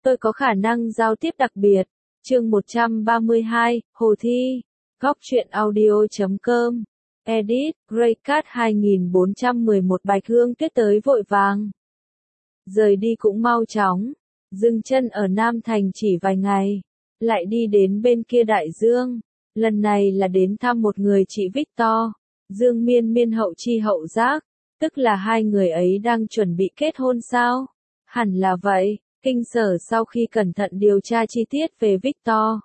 Tôi có khả năng giao tiếp đặc biệt. Chương 132, Hồ Thi. Góc truyện audio.com. Edit, Greycat 2411 Bạch Hương Tuyết tới vội vàng. Rời đi cũng mau chóng. Dừng chân ở Nam Thành chỉ vài ngày. Lại đi đến bên kia đại dương. Lần này là đến thăm một người chị Victor. Dương Miên Miên hậu chi hậu giác. Tức là hai người ấy đang chuẩn bị kết hôn sao? Hẳn là vậy. Kinh Sở sau khi cẩn thận điều tra chi tiết về Victor,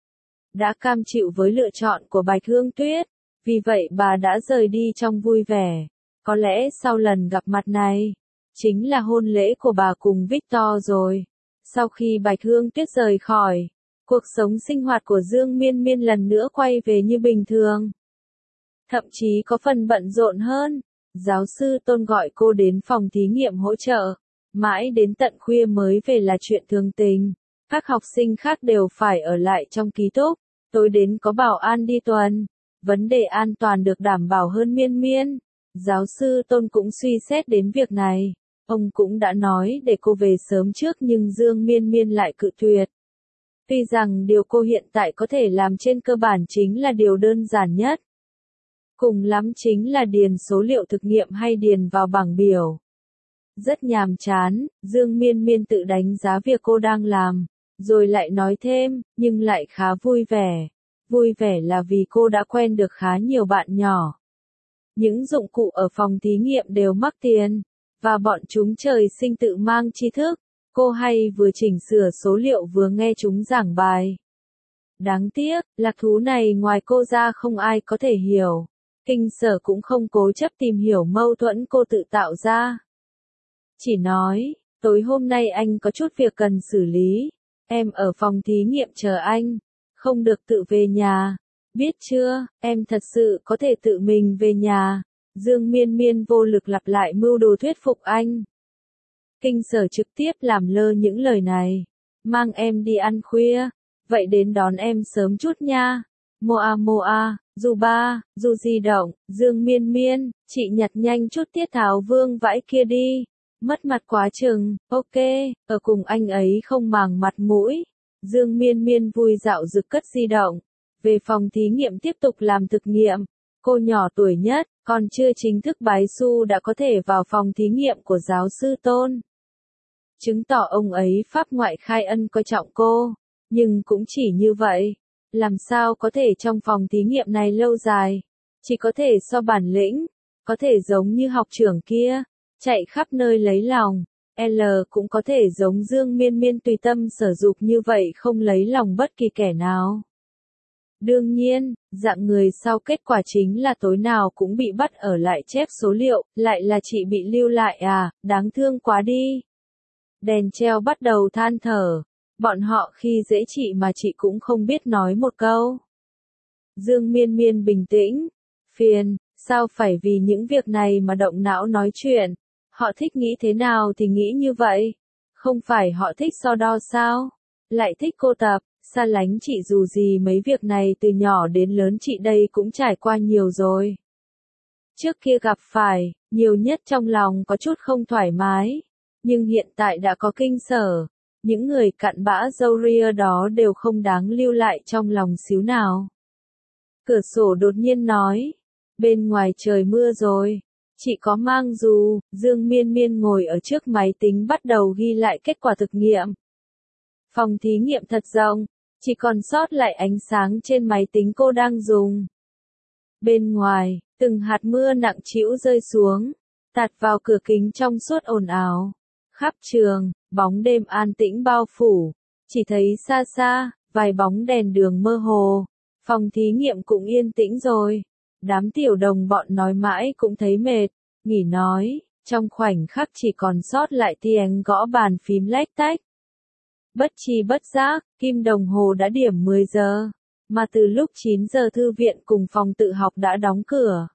đã cam chịu với lựa chọn của Bạch Hương Tuyết, vì vậy bà đã rời đi trong vui vẻ. Có lẽ sau lần gặp mặt này, chính là hôn lễ của bà cùng Victor rồi. Sau khi Bạch Hương Tuyết rời khỏi, cuộc sống sinh hoạt của Dương Miên Miên lần nữa quay về như bình thường. Thậm chí có phần bận rộn hơn. Giáo sư Tôn gọi cô đến phòng thí nghiệm hỗ trợ. Mãi đến tận khuya mới về là chuyện thường tình. Các học sinh khác đều phải ở lại trong ký túc. Tối đến có bảo an đi tuần. Vấn đề an toàn được đảm bảo hơn Miên Miên. Giáo sư Tôn cũng suy xét đến việc này. Ông cũng đã nói để cô về sớm trước nhưng Dương Miên Miên lại cự tuyệt. Tuy rằng điều cô hiện tại có thể làm trên cơ bản chính là điều đơn giản nhất. Cùng lắm chính là điền số liệu thực nghiệm hay điền vào bảng biểu. Rất nhàm chán, Dương Miên Miên tự đánh giá việc cô đang làm, rồi lại nói thêm, nhưng lại khá vui vẻ. Vui vẻ là vì cô đã quen được khá nhiều bạn nhỏ. Những dụng cụ ở phòng thí nghiệm đều mắc tiền, và bọn chúng trời sinh tự mang tri thức. Cô hay vừa chỉnh sửa số liệu vừa nghe chúng giảng bài. Đáng tiếc, lạc thú này ngoài cô ra không ai có thể hiểu. Kinh Sở cũng không cố chấp tìm hiểu mâu thuẫn cô tự tạo ra. Chỉ nói, tối hôm nay anh có chút việc cần xử lý. Em ở phòng thí nghiệm chờ anh. Không được tự về nhà. Biết chưa, em thật sự có thể tự mình về nhà. Dương Miên Miên vô lực lặp lại mưu đồ thuyết phục anh. Kinh Sở trực tiếp làm lơ những lời này. Mang em đi ăn khuya. Vậy đến đón em sớm chút nha. Moa, dù ba, dù di động, Dương Miên Miên, chị nhặt nhanh chút tiết tháo vương vãi kia đi. Mất mặt quá chừng, ok, ở cùng anh ấy không màng mặt mũi. Dương Miên Miên vui dạo rực cất di động. Về phòng thí nghiệm tiếp tục làm thực nghiệm. Cô nhỏ tuổi nhất, còn chưa chính thức bái su đã có thể vào phòng thí nghiệm của giáo sư Tôn. Chứng tỏ ông ấy pháp ngoại khai ân coi trọng cô. Nhưng cũng chỉ như vậy. Làm sao có thể trong phòng thí nghiệm này lâu dài. Chỉ có thể so bản lĩnh. Có thể giống như học trưởng kia. Chạy khắp nơi lấy lòng. L cũng có thể giống Dương Miên Miên tùy tâm sở dục như vậy không lấy lòng bất kỳ kẻ nào. Đương nhiên, dạng người sau kết quả chính là tối nào cũng bị bắt ở lại chép số liệu, lại là chị bị lưu lại à, đáng thương quá đi. Đèn treo bắt đầu than thở. Bọn họ khi dễ chị mà chị cũng không biết nói một câu. Dương Miên Miên bình tĩnh. Phiền, sao phải vì những việc này mà động não nói chuyện. Họ thích nghĩ thế nào thì nghĩ như vậy. Không phải họ thích so đo sao? Lại thích cô tập, xa lánh chị dù gì mấy việc này từ nhỏ đến lớn chị đây cũng trải qua nhiều rồi. Trước kia gặp phải, nhiều nhất trong lòng có chút không thoải mái. Nhưng hiện tại đã có Kinh Sở. Những người cặn bã râu ria đó đều không đáng lưu lại trong lòng xíu nào. Cửa sổ đột nhiên nói. Bên ngoài trời mưa rồi. Chị có mang dù, Dương Miên Miên ngồi ở trước máy tính bắt đầu ghi lại kết quả thực nghiệm. Phòng thí nghiệm thật rộng, chỉ còn sót lại ánh sáng trên máy tính cô đang dùng. Bên ngoài, từng hạt mưa nặng trĩu rơi xuống, tạt vào cửa kính trong suốt ồn ào. Khắp trường, bóng đêm an tĩnh bao phủ, chỉ thấy xa xa, vài bóng đèn đường mơ hồ. Phòng thí nghiệm cũng yên tĩnh rồi. Đám tiểu đồng bọn nói mãi cũng thấy mệt, nghỉ nói, trong khoảnh khắc chỉ còn sót lại tiếng gõ bàn phím lách tách. Bất tri bất giác, kim đồng hồ đã điểm 10 giờ, mà từ lúc 9 giờ thư viện cùng phòng tự học đã đóng cửa.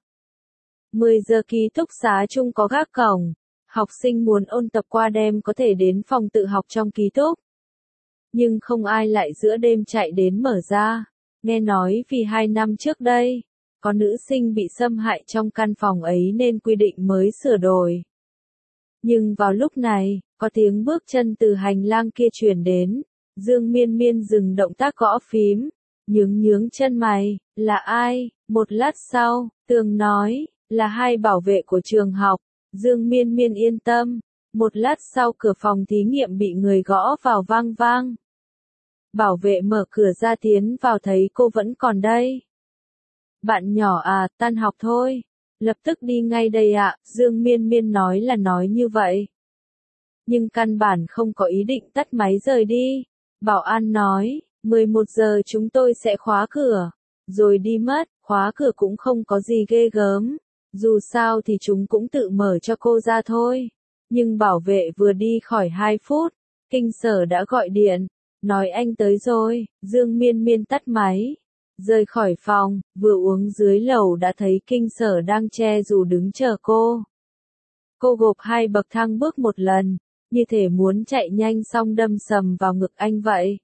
10 giờ ký túc xá chung có gác cổng, học sinh muốn ôn tập qua đêm có thể đến phòng tự học trong ký túc. Nhưng không ai lại giữa đêm chạy đến mở ra, nghe nói vì 2 năm trước đây, có nữ sinh bị xâm hại trong căn phòng ấy nên quy định mới sửa đổi. Nhưng vào lúc này, có tiếng bước chân từ hành lang kia truyền đến. Dương Miên Miên dừng động tác gõ phím, nhướng chân mày, là ai? Một lát sau, Tường nói, là hai bảo vệ của trường học. Dương Miên Miên yên tâm. Một lát sau cửa phòng thí nghiệm bị người gõ vào vang vang. Bảo vệ mở cửa ra tiến vào thấy cô vẫn còn đây. Bạn nhỏ à, tan học thôi. Lập tức đi ngay đây ạ, Dương Miên Miên nói là nói như vậy. Nhưng căn bản không có ý định tắt máy rời đi. Bảo an nói, 11 giờ chúng tôi sẽ khóa cửa. Rồi đi mất, khóa cửa cũng không có gì ghê gớm. Dù sao thì chúng cũng tự mở cho cô ra thôi. Nhưng bảo vệ vừa đi khỏi 2 phút, Kinh Sở đã gọi điện, nói anh tới rồi. Dương Miên Miên tắt máy, rời khỏi phòng, vừa uống dưới lầu đã thấy Kinh Sở đang che dù đứng chờ cô. Cô gộp 2 bậc thang bước một lần, như thể muốn chạy nhanh xong đâm sầm vào ngực anh vậy.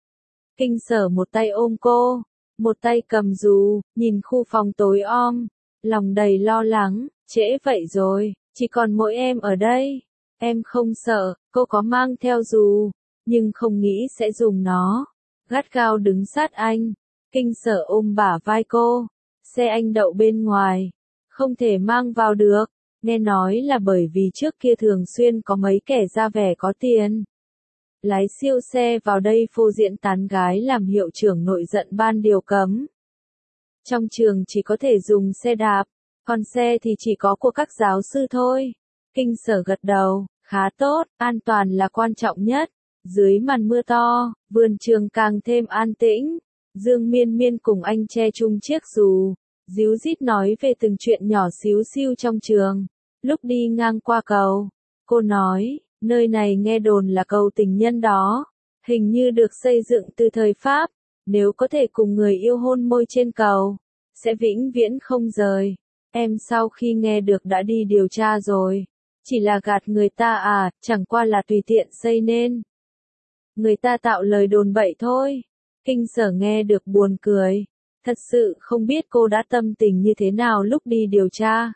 Kinh Sở một tay ôm cô, một tay cầm dù, nhìn khu phòng tối om, lòng đầy lo lắng, trễ vậy rồi, chỉ còn mỗi em ở đây. Em không sợ, cô có mang theo dù, nhưng không nghĩ sẽ dùng nó. Gắt gao đứng sát anh, Kinh Sở ôm bả vai cô, xe anh đậu bên ngoài, không thể mang vào được, nghe nói là bởi vì trước kia thường xuyên có mấy kẻ ra vẻ có tiền. Lái siêu xe vào đây phô diễn tán gái làm hiệu trưởng nội giận ban điều cấm. Trong trường chỉ có thể dùng xe đạp, còn xe thì chỉ có của các giáo sư thôi. Kinh Sở gật đầu, khá tốt, an toàn là quan trọng nhất. Dưới màn mưa to, vườn trường càng thêm an tĩnh. Dương Miên Miên cùng anh che chung chiếc dù, díu dít nói về từng chuyện nhỏ xíu xiu trong trường. Lúc đi ngang qua cầu, cô nói, nơi này nghe đồn là cầu tình nhân đó, hình như được xây dựng từ thời Pháp, nếu có thể cùng người yêu hôn môi trên cầu, sẽ vĩnh viễn không rời. Em sau khi nghe được đã đi điều tra rồi, chỉ là gạt người ta à, chẳng qua là tùy tiện xây nên. Người ta tạo lời đồn bậy thôi. Kinh Sở nghe được buồn cười, thật sự không biết cô đã tâm tình như thế nào lúc đi điều tra.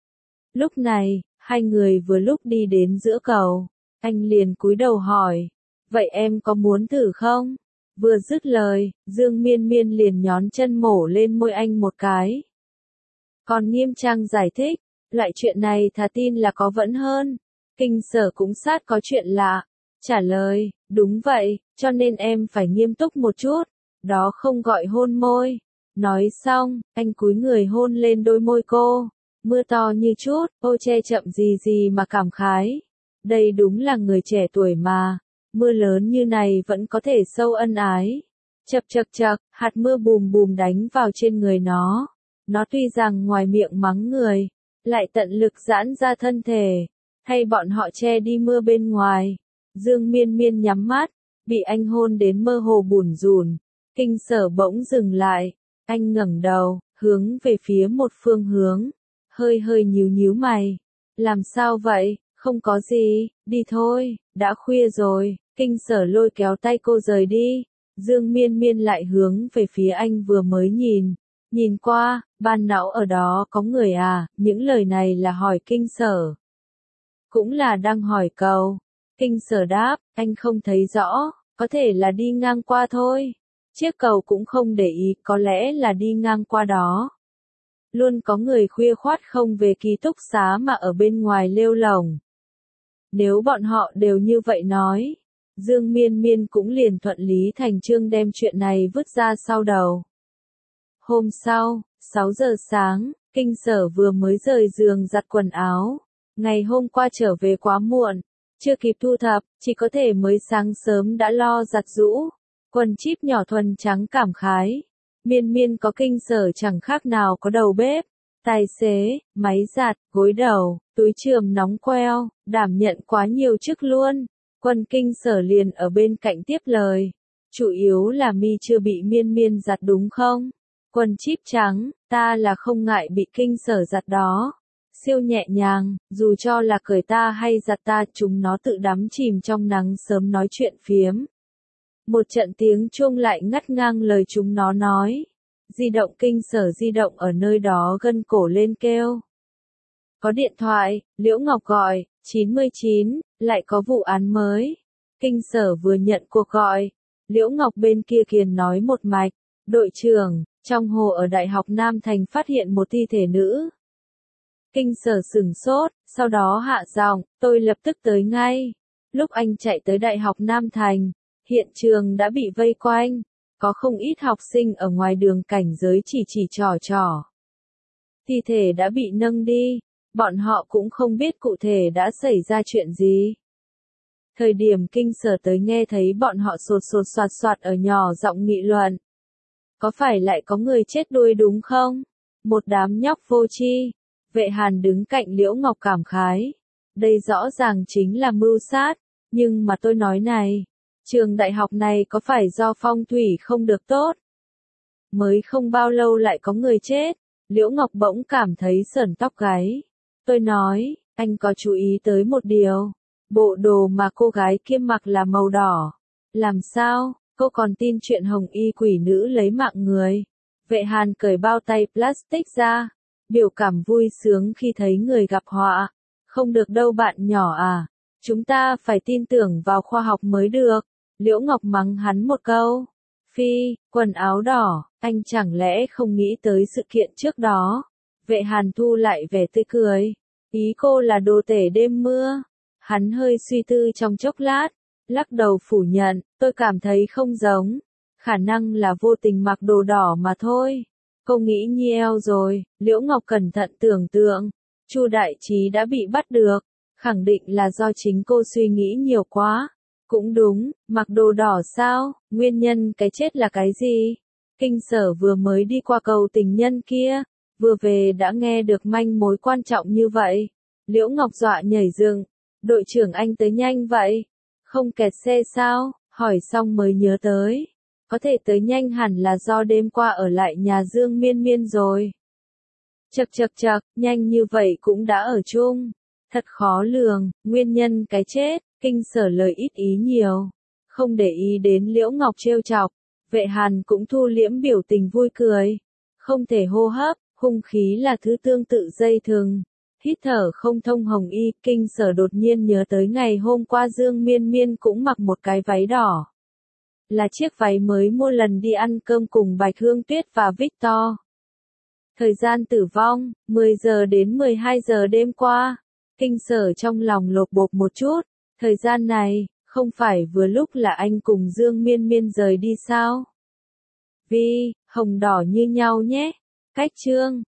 Lúc này, hai người vừa lúc đi đến giữa cầu, anh liền cúi đầu hỏi, vậy em có muốn thử không? Vừa dứt lời, Dương Miên Miên liền nhón chân mổ lên môi anh một cái. Còn nghiêm trang giải thích, loại chuyện này thà tin là có vẫn hơn. Kinh Sở cũng sát có chuyện lạ, trả lời, đúng vậy, cho nên em phải nghiêm túc một chút, đó không gọi hôn môi. Nói xong, anh cúi người hôn lên đôi môi cô, mưa to như chút, ô che chậm gì gì mà cảm khái. Đây đúng là người trẻ tuổi mà, mưa lớn như này vẫn có thể sâu ân ái. Chập chập chập, hạt mưa bùm bùm đánh vào trên người nó. Nó tuy rằng ngoài miệng mắng người, lại tận lực giãn ra thân thể, thay bọn họ che đi mưa bên ngoài. Dương Miên Miên nhắm mắt, bị anh hôn đến mơ hồ bủn rủn. Kinh Sở bỗng dừng lại, anh ngẩng đầu, hướng về phía một phương hướng, hơi nhíu mày. Làm sao vậy? Không có gì, đi thôi, đã khuya rồi. Kinh Sở lôi kéo tay cô rời đi. Dương Miên Miên lại hướng về phía anh vừa mới nhìn qua, ban não ở đó có người à, những lời này là hỏi Kinh Sở. Cũng là đang hỏi cầu. Kinh Sở đáp, anh không thấy rõ, có thể là đi ngang qua thôi. Chiếc cầu cũng không để ý, có lẽ là đi ngang qua đó. Luôn có người khuya khoắt không về ký túc xá mà ở bên ngoài lêu lổng. Nếu bọn họ đều như vậy nói, Dương Miên Miên cũng liền thuận lý thành chương đem chuyện này vứt ra sau đầu. Hôm sau, 6 giờ sáng, Kinh Sở vừa mới rời giường giặt quần áo. Ngày hôm qua trở về quá muộn, chưa kịp thu thập, chỉ có thể mới sáng sớm đã lo giặt giũ. Quần chíp nhỏ thuần trắng cảm khái. Miên Miên có Kinh Sở chẳng khác nào có đầu bếp, tài xế, máy giặt, gối đầu, túi chườm nóng queo, đảm nhận quá nhiều chức luôn. Quân Kinh Sở liền ở bên cạnh tiếp lời. Chủ yếu là mi chưa bị Miên Miên giặt đúng không? Quần chíp trắng, ta là không ngại bị Kinh Sở giặt đó. Siêu nhẹ nhàng, dù cho là cởi ta hay giặt ta, chúng nó tự đắm chìm trong nắng sớm nói chuyện phiếm. Một trận tiếng chuông lại ngắt ngang lời chúng nó nói. Di động Kinh Sở di động ở nơi đó gân cổ lên kêu. Có điện thoại, Liễu Ngọc gọi, 99, lại có vụ án mới. Kinh Sở vừa nhận cuộc gọi. Liễu Ngọc bên kia Kiền nói một mạch. Đội trưởng, trong hồ ở Đại học Nam Thành phát hiện một thi thể nữ. Kinh Sở sửng sốt, sau đó hạ giọng, tôi lập tức tới ngay. Lúc anh chạy tới Đại học Nam Thành, hiện trường đã bị vây quanh. Có không ít học sinh ở ngoài đường cảnh giới chỉ trò. Thi thể đã bị nâng đi, bọn họ cũng không biết cụ thể đã xảy ra chuyện gì. Thời điểm Kinh Sở tới nghe thấy bọn họ sột soạt ở nhỏ giọng nghị luận. Có phải lại có người chết đuối đúng không? Một đám nhóc vô tri. Vệ Hàn đứng cạnh Liễu Ngọc cảm khái. Đây rõ ràng chính là mưu sát, nhưng mà tôi nói này, trường đại học này có phải do phong thủy không được tốt? Mới không bao lâu lại có người chết, Liễu Ngọc bỗng cảm thấy sởn tóc gáy. Tôi nói, anh có chú ý tới một điều, bộ đồ mà cô gái kia mặc là màu đỏ. Làm sao, cô còn tin chuyện hồng y quỷ nữ lấy mạng người? Vệ Hàn cởi bao tay plastic ra, biểu cảm vui sướng khi thấy người gặp họa. Không được đâu bạn nhỏ à, chúng ta phải tin tưởng vào khoa học mới được. Liễu Ngọc mắng hắn một câu. Phi, quần áo đỏ, anh chẳng lẽ không nghĩ tới sự kiện trước đó? Vệ Hàn thu lại vẻ tươi cười. Ý cô là đồ tể đêm mưa. Hắn hơi suy tư trong chốc lát, lắc đầu phủ nhận, tôi cảm thấy không giống. Khả năng là vô tình mặc đồ đỏ mà thôi. Cô nghĩ nhiều rồi, Liễu Ngọc cẩn thận tưởng tượng. Chu Đại Trí đã bị bắt được, khẳng định là do chính cô suy nghĩ nhiều quá. Cũng đúng, mặc đồ đỏ sao, nguyên nhân cái chết là cái gì? Kinh Sở vừa mới đi qua cầu tình nhân kia, vừa về đã nghe được manh mối quan trọng như vậy. Liễu Ngọc dọa nhảy dựng, đội trưởng anh tới nhanh vậy, không kẹt xe sao, hỏi xong mới nhớ tới. Có thể tới nhanh hẳn là do đêm qua ở lại nhà Dương Miên Miên rồi. Chậc, nhanh như vậy cũng đã ở chung. Thật khó lường, nguyên nhân cái chết, Kinh Sở lời ít ý nhiều. Không để ý đến Liễu Ngọc trêu chọc, Vệ Hàn cũng thu liễm biểu tình vui cười. Không thể hô hấp, hung khí là thứ tương tự dây thừng. Hít thở không thông hồng y, Kinh Sở đột nhiên nhớ tới ngày hôm qua Dương Miên Miên cũng mặc một cái váy đỏ. Là chiếc váy mới mua lần đi ăn cơm cùng Bạch Hương Tuyết và Victor. Thời gian tử vong, 10 giờ đến 12 giờ đêm qua. Kinh Sở trong lòng lột bột một chút. Thời gian này, không phải vừa lúc là anh cùng Dương Miên Miên rời đi sao? Vi, hồng đỏ như nhau nhé. Cách chương.